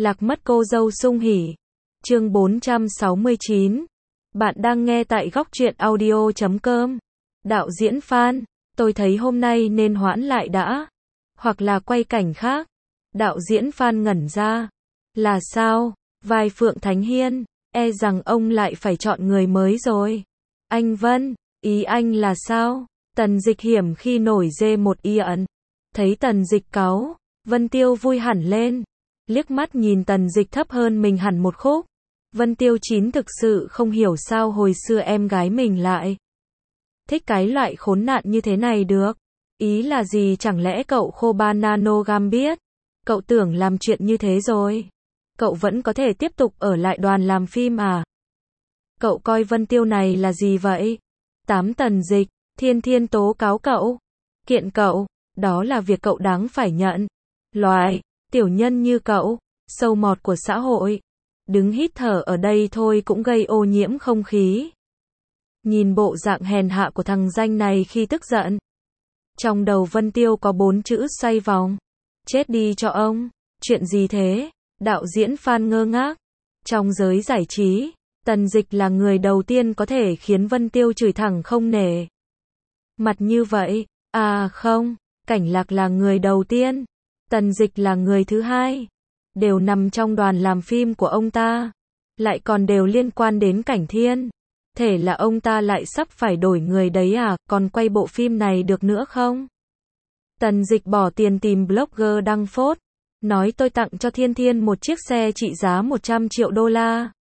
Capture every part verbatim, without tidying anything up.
Lạc mất cô dâu sung hỉ. Chương bốn trăm sáu mươi chín. Bạn đang nghe tại góc truyện audio chấm com. Đạo diễn Phan, tôi thấy hôm nay nên hoãn lại đã. Hoặc là quay cảnh khác. Đạo diễn Phan ngẩn ra. Là sao? Vai Phượng Thánh Hiên, e rằng ông lại phải chọn người mới rồi. Anh Vân, ý anh là sao? Tần Dịch hiểm khi nổi dê một y ẩn. Thấy Tần Dịch cáu, Vân Tiêu vui hẳn lên. Liếc mắt nhìn Tần Dịch thấp hơn mình hẳn một khúc. Vân Tiêu Chín thực sự không hiểu sao hồi xưa em gái mình lại thích cái loại khốn nạn như thế này được. Ý là gì, chẳng lẽ cậu khô ba nano gam biết? Cậu tưởng làm chuyện như thế rồi cậu vẫn có thể tiếp tục ở lại đoàn làm phim à? Cậu coi Vân Tiêu này là gì vậy? Tám Tần Dịch, Thiên Thiên tố cáo cậu, kiện cậu, đó là việc cậu đáng phải nhận. Loại tiểu nhân như cậu, sâu mọt của xã hội, đứng hít thở ở đây thôi cũng gây ô nhiễm không khí. Nhìn bộ dạng hèn hạ của thằng danh này khi tức giận. Trong đầu Vân Tiêu có bốn chữ xoay vòng. Chết đi cho ông. Chuyện gì thế? Đạo diễn Phan ngơ ngác. Trong giới giải trí, Tần Dịch là người đầu tiên có thể khiến Vân Tiêu chửi thẳng không nể mặt như vậy. À không, Cảnh Lạc là người đầu tiên. Tần Dịch là người thứ hai. Đều nằm trong đoàn làm phim của ông ta. Lại còn đều liên quan đến Cảnh Thiên. Thể là ông ta lại sắp phải đổi người đấy à, còn quay bộ phim này được nữa không? Tần Dịch bỏ tiền tìm blogger đăng phốt. Nói tôi tặng cho Thiên Thiên một chiếc xe trị giá một trăm triệu đô la.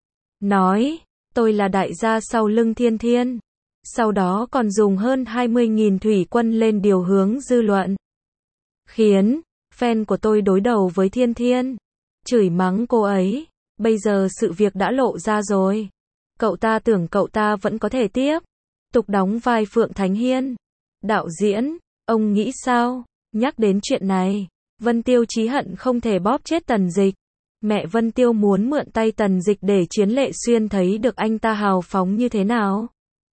Nói, tôi là đại gia sau lưng Thiên Thiên. Sau đó còn dùng hơn hai mươi nghìn thủy quân lên điều hướng dư luận. Khiến fan của tôi đối đầu với Thiên Thiên. Chửi mắng cô ấy. Bây giờ sự việc đã lộ ra rồi. Cậu ta tưởng cậu ta vẫn có thể tiếp tục đóng vai Phượng Thánh Hiên. Đạo diễn, ông nghĩ sao? Nhắc đến chuyện này, Vân Tiêu chí hận không thể bóp chết Tần Dịch. Mẹ Vân Tiêu muốn mượn tay Tần Dịch để Chiến Lệ Xuyên thấy được anh ta hào phóng như thế nào.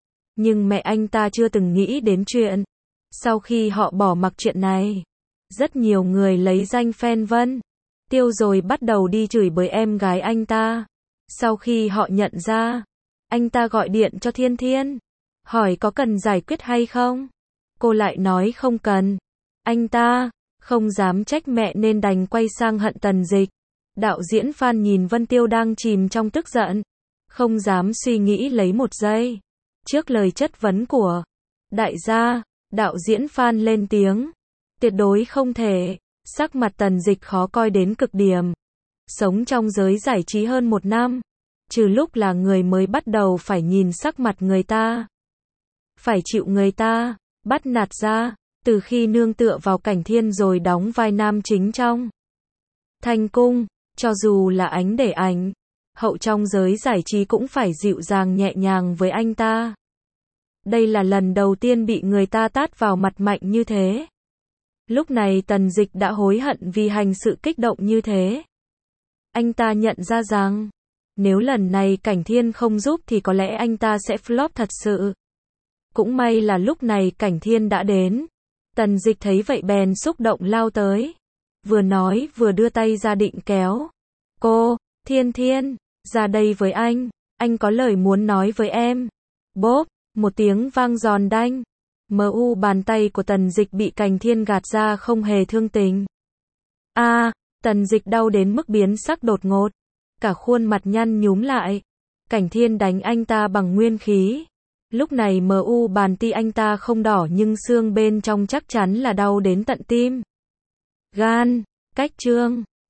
Nhưng mẹ anh ta chưa từng nghĩ đến chuyện. Sau khi họ bỏ mặc chuyện này, rất nhiều người lấy danh fan Vân Tiêu rồi bắt đầu đi chửi bới em gái anh ta. Sau khi họ nhận ra, anh ta gọi điện cho Thiên Thiên, hỏi có cần giải quyết hay không. Cô lại nói không cần. Anh ta không dám trách mẹ nên đành quay sang hận Tần Dịch. Đạo diễn Phan nhìn Vân Tiêu đang chìm trong tức giận, không dám suy nghĩ lấy một giây. Trước lời chất vấn của đại gia, đạo diễn Phan lên tiếng. Tuyệt đối không thể. Sắc mặt Tần Dịch khó coi đến cực điểm. Sống trong giới giải trí hơn một năm, trừ lúc là người mới bắt đầu phải nhìn sắc mặt người ta, phải chịu người ta bắt nạt ra, từ khi nương tựa vào Cảnh Thiên rồi đóng vai nam chính trong Thanh Cung, cho dù là Ánh Để Ảnh, hậu trong giới giải trí cũng phải dịu dàng nhẹ nhàng với anh ta. Đây là lần đầu tiên bị người ta tát vào mặt mạnh như thế. Lúc này Tần Dịch đã hối hận vì hành sự kích động như thế. Anh ta nhận ra rằng, nếu lần này Cảnh Thiên không giúp thì có lẽ anh ta sẽ flop thật sự. Cũng may là lúc này Cảnh Thiên đã đến. Tần Dịch thấy vậy bèn xúc động lao tới. Vừa nói vừa đưa tay ra định kéo. Cô, Thiên Thiên, ra đây với anh. Anh có lời muốn nói với em. Bốp, một tiếng vang giòn đanh. Mờ u bàn tay của Tần Dịch bị Cảnh Thiên gạt ra không hề thương tình. A, à, Tần Dịch đau đến mức biến sắc đột ngột. Cả khuôn mặt nhăn nhúm lại. Cảnh Thiên đánh anh ta bằng nguyên khí. Lúc này mờ u bàn tay anh ta không đỏ nhưng xương bên trong chắc chắn là đau đến tận tim gan. Cách chương